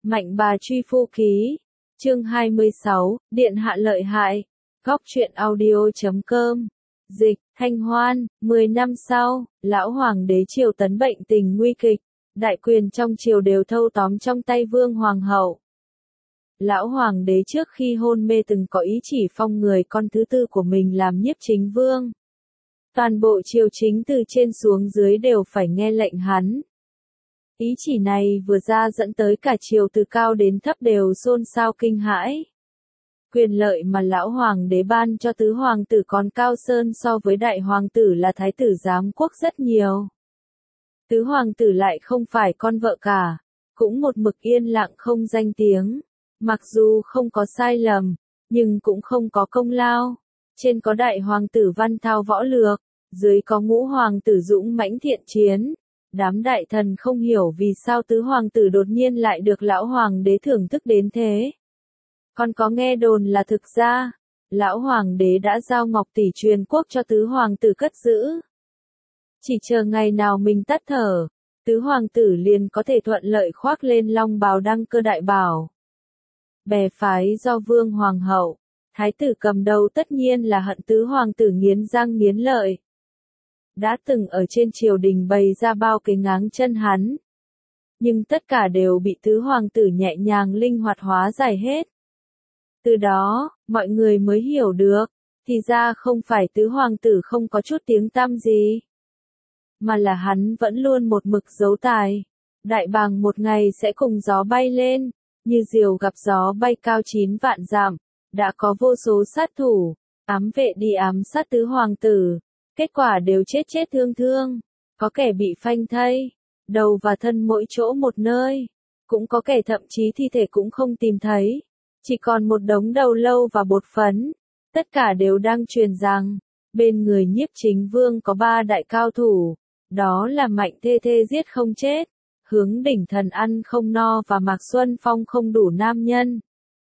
Mạnh bà truy phu ký. Chương 26, Điện hạ lợi hại. Góc truyện audio.com. Dịch, Thanh Hoan, 10 năm sau, lão hoàng đế triều Tấn bệnh tình nguy kịch, đại quyền trong triều đều thâu tóm trong tay vương hoàng hậu. Lão hoàng đế trước khi hôn mê từng có ý chỉ phong người con thứ tư của mình làm nhiếp chính vương. Toàn bộ triều chính từ trên xuống dưới đều phải nghe lệnh hắn. Ý chỉ này vừa ra dẫn tới cả triều từ cao đến thấp đều xôn xao kinh hãi. Quyền lợi mà lão hoàng đế ban cho tứ hoàng tử còn cao sơn so với đại hoàng tử là thái tử giám quốc rất nhiều. Tứ hoàng tử lại không phải con vợ cả, cũng một mực yên lặng không danh tiếng. Mặc dù không có sai lầm, nhưng cũng không có công lao. Trên có đại hoàng tử văn thao võ lược, dưới có ngũ hoàng tử dũng mãnh thiện chiến. Đám đại thần không hiểu vì sao tứ hoàng tử đột nhiên lại được lão hoàng đế thưởng thức đến thế. Còn có nghe đồn là thực ra, lão hoàng đế đã giao ngọc tỷ truyền quốc cho tứ hoàng tử cất giữ. Chỉ chờ ngày nào mình tắt thở, tứ hoàng tử liền có thể thuận lợi khoác lên long bào đăng cơ đại bảo. Bè phái do vương hoàng hậu, thái tử cầm đầu tất nhiên là hận tứ hoàng tử nghiến răng nghiến lợi. Đã từng ở trên triều đình bày ra bao cái ngáng chân hắn. Nhưng tất cả đều bị tứ hoàng tử nhẹ nhàng linh hoạt hóa giải hết. Từ đó, mọi người mới hiểu được, thì ra không phải tứ hoàng tử không có chút tiếng tăm gì. Mà là hắn vẫn luôn một mực giấu tài. Đại bàng một ngày sẽ cùng gió bay lên, như diều gặp gió bay cao 9 vạn dặm. Đã có vô số sát thủ, ám vệ đi ám sát tứ hoàng tử. Kết quả đều chết thương thương, có kẻ bị phanh thây, đầu và thân mỗi chỗ một nơi, cũng có kẻ thậm chí thi thể cũng không tìm thấy, chỉ còn một đống đầu lâu và bột phấn. Tất cả đều đang truyền rằng, bên người nhiếp chính vương có 3 đại cao thủ, đó là Mạnh Thê Thê giết không chết, Hướng Đỉnh Thần ăn không no và Mạc Xuân Phong không đủ nam nhân.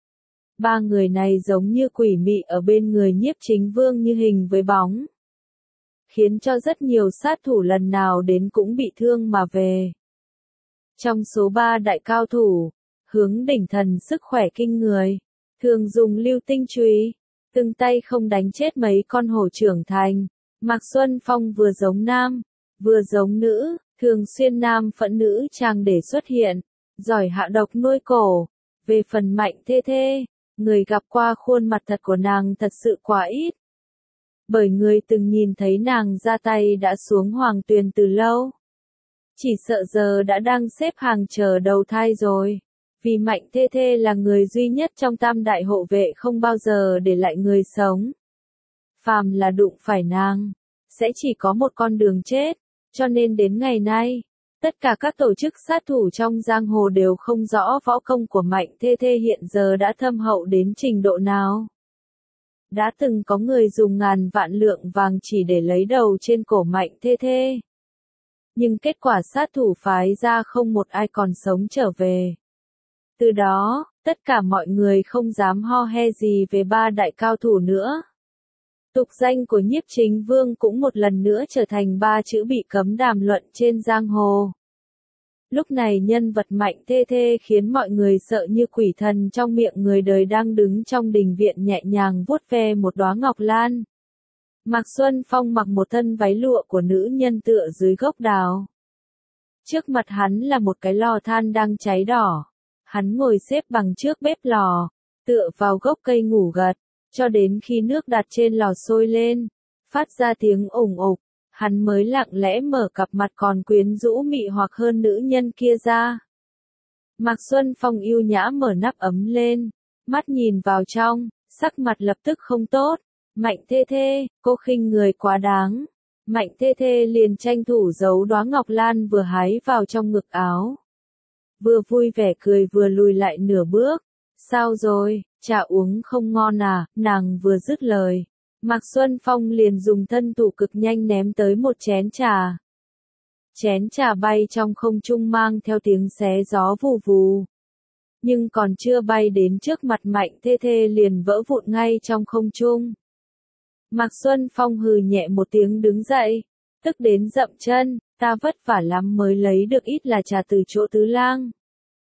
3 người này giống như quỷ mị ở bên người nhiếp chính vương như hình với bóng, khiến cho rất nhiều sát thủ lần nào đến cũng bị thương mà về. Trong số 3 đại cao thủ, Hướng Đỉnh Thần sức khỏe kinh người, thường dùng lưu tinh chùy, từng tay không đánh chết mấy con hổ trưởng thành. Mạc Xuân Phong vừa giống nam, vừa giống nữ, thường xuyên nam phẫn nữ trang để xuất hiện, giỏi hạ độc nuôi cổ. Về phần Mạnh Thê Thê, người gặp qua khuôn mặt thật của nàng thật sự quá ít. Bởi người từng nhìn thấy nàng ra tay đã xuống hoàng tuyền từ lâu. Chỉ sợ giờ đã đang xếp hàng chờ đầu thai rồi. Vì Mạnh Thê Thê là người duy nhất trong tam đại hộ vệ không bao giờ để lại người sống. Phàm là đụng phải nàng, sẽ chỉ có một con đường chết. Cho nên đến ngày nay, tất cả các tổ chức sát thủ trong giang hồ đều không rõ võ công của Mạnh Thê Thê hiện giờ đã thâm hậu đến trình độ nào. Đã từng có người dùng ngàn vạn lượng vàng chỉ để lấy đầu trên cổ Mạnh Thê Thê. Nhưng kết quả sát thủ phái ra không một ai còn sống trở về. Từ đó, tất cả mọi người không dám ho he gì về 3 đại cao thủ nữa. Tục danh của nhiếp chính vương cũng một lần nữa trở thành 3 chữ bị cấm đàm luận trên giang hồ. Lúc này nhân vật Mạnh Thê Thê khiến mọi người sợ như quỷ thần trong miệng người đời đang đứng trong đình viện nhẹ nhàng vuốt ve một đóa ngọc lan. Mạc Xuân Phong mặc một thân váy lụa của nữ nhân tựa dưới gốc đào. Trước mặt hắn là một cái lò than đang cháy đỏ. Hắn ngồi xếp bằng trước bếp lò, tựa vào gốc cây ngủ gật, cho đến khi nước đặt trên lò sôi lên, phát ra tiếng ủng ục. Hắn mới lặng lẽ mở cặp mặt còn quyến rũ mị hoặc hơn nữ nhân kia ra. Mạc Xuân Phong yêu nhã mở nắp ấm lên, mắt nhìn vào trong, sắc mặt lập tức không tốt. Mạnh Thê Thê, cô khinh người quá đáng. Mạnh Thê Thê liền tranh thủ giấu đóa ngọc lan vừa hái vào trong ngực áo. Vừa vui vẻ cười vừa lùi lại nửa bước. Sao rồi, trà uống không ngon à, nàng vừa dứt lời. Mạc Xuân Phong liền dùng thân thủ cực nhanh ném tới một chén trà. Chén trà bay trong không trung mang theo tiếng xé gió vù vù. Nhưng còn chưa bay đến trước mặt Mạnh Thê Thê liền vỡ vụn ngay trong không trung. Mạc Xuân Phong hừ nhẹ một tiếng đứng dậy, tức đến dậm chân, ta vất vả lắm mới lấy được ít là trà từ chỗ tứ lang.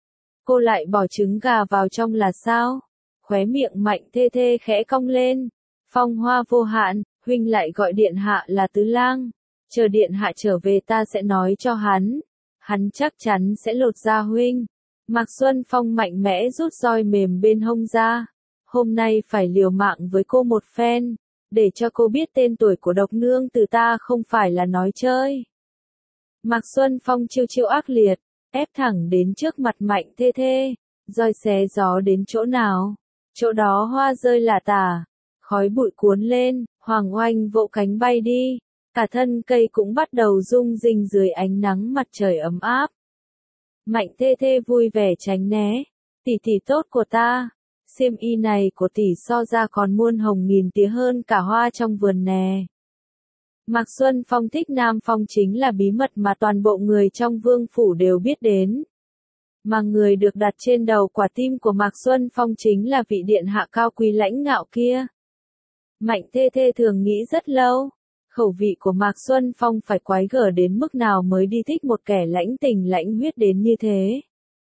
Cô lại bỏ trứng gà vào trong là sao? Khóe miệng Mạnh Thê Thê khẽ cong lên. Phong hoa vô hạn, huynh lại gọi điện hạ là tứ lang. Chờ điện hạ trở về ta sẽ nói cho hắn. Hắn chắc chắn sẽ lột da huynh. Mạc Xuân Phong mạnh mẽ rút roi mềm bên hông ra. Hôm nay phải liều mạng với cô một phen. Để cho cô biết tên tuổi của độc nương từ ta không phải là nói chơi. Mạc Xuân Phong chiêu chiêu ác liệt, ép thẳng đến trước mặt Mạnh Thê Thê. Roi xé gió đến chỗ nào? Chỗ đó hoa rơi lả tả. Khói bụi cuốn lên, Hoàng Oanh vỗ cánh bay đi. Cả thân cây cũng bắt đầu rung rinh dưới ánh nắng mặt trời ấm áp. Mạnh Thê Thê vui vẻ tránh né. Tỷ tỷ tốt của ta. Xiêm y này của tỷ so ra còn muôn hồng nghìn tía hơn cả hoa trong vườn nè. Mạc Xuân Phong thích Nam Phong chính là bí mật mà toàn bộ người trong vương phủ đều biết đến. Mà người được đặt trên đầu quả tim của Mạc Xuân Phong chính là vị điện hạ cao quý lãnh ngạo kia. Mạnh Thê Thê thường nghĩ rất lâu. Khẩu vị của Mạc Xuân Phong phải quái gở đến mức nào mới đi thích một kẻ lãnh tình lãnh huyết đến như thế.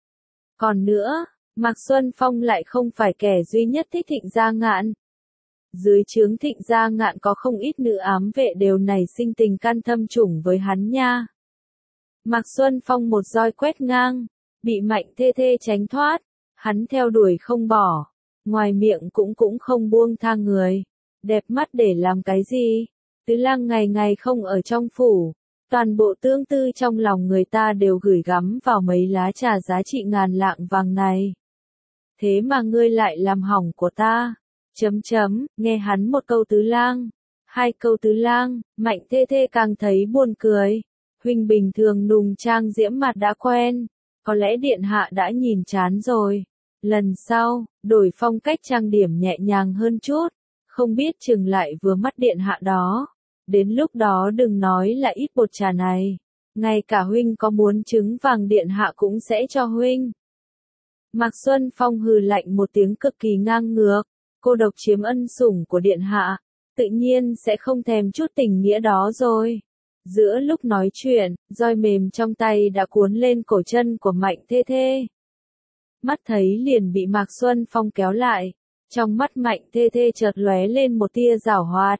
Còn nữa, Mạc Xuân Phong lại không phải kẻ duy nhất thích Thịnh Gia Ngạn. Dưới trướng Thịnh Gia Ngạn có không ít nữ ám vệ đều nảy sinh tình can thâm trùng với hắn nha. Mạc Xuân Phong một roi quét ngang, bị Mạnh Thê Thê tránh thoát, hắn theo đuổi không bỏ, ngoài miệng cũng không buông tha người. Đẹp mắt để làm cái gì? Tứ lang ngày ngày không ở trong phủ, toàn bộ tương tư trong lòng người ta đều gửi gắm vào mấy lá trà giá trị ngàn lạng vàng này. Thế mà ngươi lại làm hỏng của ta. Nghe hắn một câu tứ lang, hai câu tứ lang, Mạnh Thê Thê càng thấy buồn cười. Huynh bình thường nùng trang diễm mặt đã quen, có lẽ điện hạ đã nhìn chán rồi. Lần sau, đổi phong cách trang điểm nhẹ nhàng hơn chút, không biết chừng lại vừa mắt điện hạ đó. Đến lúc đó đừng nói là ít bột trà này, ngay cả huynh có muốn trứng vàng điện hạ cũng sẽ cho huynh. Mạc Xuân Phong hừ lạnh một tiếng cực kỳ ngang ngược, cô độc chiếm ân sủng của điện hạ, tự nhiên sẽ không thèm chút tình nghĩa đó rồi. Giữa lúc nói chuyện, roi mềm trong tay đã cuốn lên cổ chân của Mạnh Thê Thê. Mắt thấy liền bị Mạc Xuân Phong kéo lại, trong mắt Mạnh Thê Thê chợt lóe lên một tia giảo hoạt.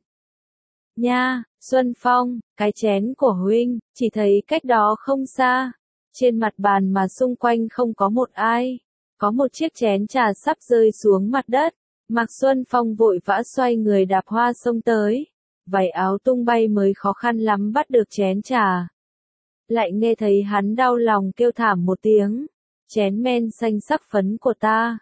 Nha, Xuân Phong, cái chén của huynh, chỉ thấy cách đó không xa, trên mặt bàn mà xung quanh không có một ai, có một chiếc chén trà sắp rơi xuống mặt đất. Mạc Xuân Phong vội vã xoay người đạp hoa xông tới, váy áo tung bay mới khó khăn lắm bắt được chén trà. Lại nghe thấy hắn đau lòng kêu thảm một tiếng, chén men xanh sắc phấn của ta.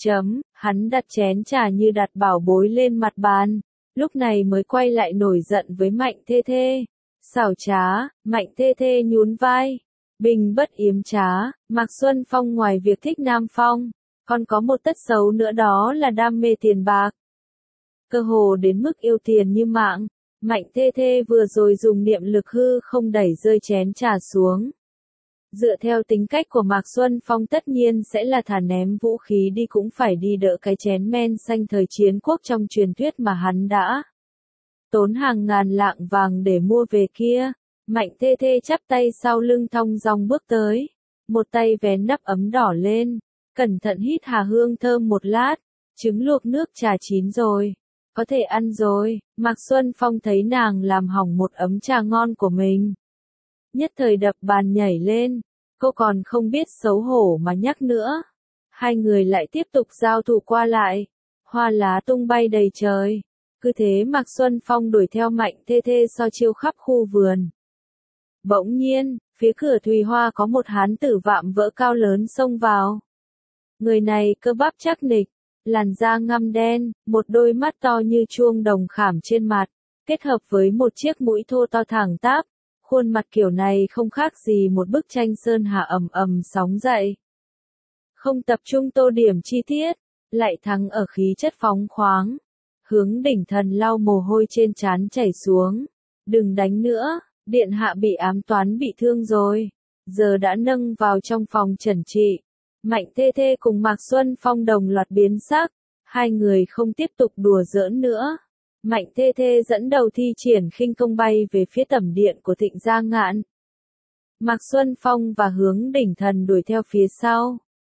Hắn đặt chén trà như đặt bảo bối lên mặt bàn, lúc này mới quay lại nổi giận với Mạnh Thê Thê. Xảo trá, Mạnh Thê Thê nhún vai. Bình bất yếm trá, Mạc Xuân Phong ngoài việc thích Nam Phong, còn có một tật xấu nữa đó là đam mê tiền bạc. Cơ hồ đến mức yêu tiền như mạng, Mạnh Thê Thê vừa rồi dùng niệm lực hư không đẩy rơi chén trà xuống. Dựa theo tính cách của Mạc Xuân Phong tất nhiên sẽ là thà ném vũ khí đi cũng phải đi đỡ cái chén men xanh thời chiến quốc trong truyền thuyết mà hắn đã tốn hàng ngàn lạng vàng để mua về kia. Mạnh Thê Thê chắp tay sau lưng thong dong bước tới, một tay vén nắp ấm đỏ lên, cẩn thận hít hà hương thơm một lát, trứng luộc nước trà chín rồi, có thể ăn rồi. Mạc Xuân Phong thấy nàng làm hỏng một ấm trà ngon của mình, nhất thời đập bàn nhảy lên, cô còn không biết xấu hổ mà nhắc nữa. Hai người lại tiếp tục giao thủ qua lại, hoa lá tung bay đầy trời, cứ thế Mạc Xuân Phong đuổi theo Mạnh Thê Thê so chiêu khắp khu vườn. Bỗng nhiên, phía cửa Thùy Hoa có một hán tử vạm vỡ cao lớn xông vào. Người này cơ bắp chắc nịch, làn da ngăm đen, một đôi mắt to như chuông đồng khảm trên mặt, kết hợp với một chiếc mũi thô to thẳng tắp. Khuôn mặt kiểu này không khác gì một bức tranh sơn hà ầm ầm sóng dậy. Không tập trung tô điểm chi tiết, lại thắng ở khí chất phóng khoáng. Hướng Đỉnh Thần lau mồ hôi trên trán chảy xuống. Đừng đánh nữa, điện hạ bị ám toán bị thương rồi. Giờ đã nâng vào trong phòng trần trị. Mạnh Thê Thê cùng Mạc Xuân Phong đồng loạt biến sắc. Hai người không tiếp tục đùa giỡn nữa. Mạnh Thê Thê dẫn đầu thi triển khinh công bay về phía tẩm điện của Thịnh Gia Ngạn. Mạc Xuân Phong và Hướng Đỉnh Thần đuổi theo phía sau.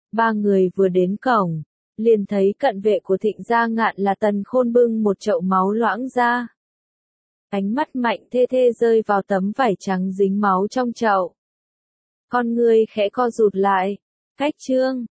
Ba người vừa đến cổng, liền thấy cận vệ của Thịnh Gia Ngạn là Tần Khôn bưng một chậu máu loãng ra. Ánh mắt Mạnh Thê Thê rơi vào tấm vải trắng dính máu trong chậu. Con ngươi khẽ co rụt lại. Cách Trương,